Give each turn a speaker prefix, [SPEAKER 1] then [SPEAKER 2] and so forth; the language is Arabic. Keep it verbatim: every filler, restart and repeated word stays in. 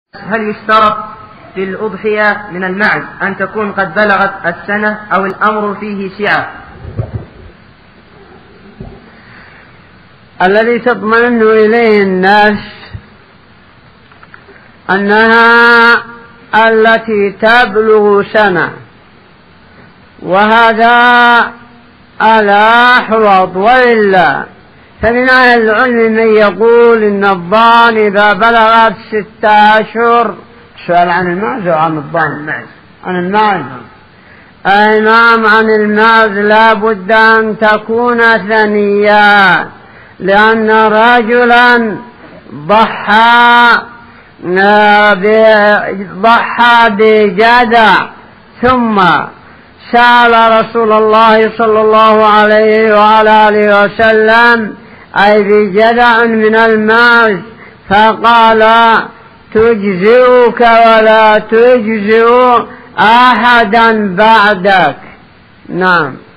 [SPEAKER 1] هل يشترط في الأضحية من المعز أن تكون قد بلغت السنة أو الأمر فيه سعة؟
[SPEAKER 2] الذي تطمئن إليه الناس أنها التي تبلغ سنة، وهذا الأحوط، وإلا فمن أهل العلم من يقول إن الضان إذا بلغت ستة أشهر. سؤال عن الماعز أو عن الضان؟ عن الماعز. أي نعم، عن الماعز لا بد أن تكون ثنيا، لأن رجلا ضحى ضحى بجدع ثم سأل رسول الله صلى الله عليه وعلى آله وسلم أي بجدع من الماعز، فقال تجزئك ولا تجزئ أحدا بعدك. نعم.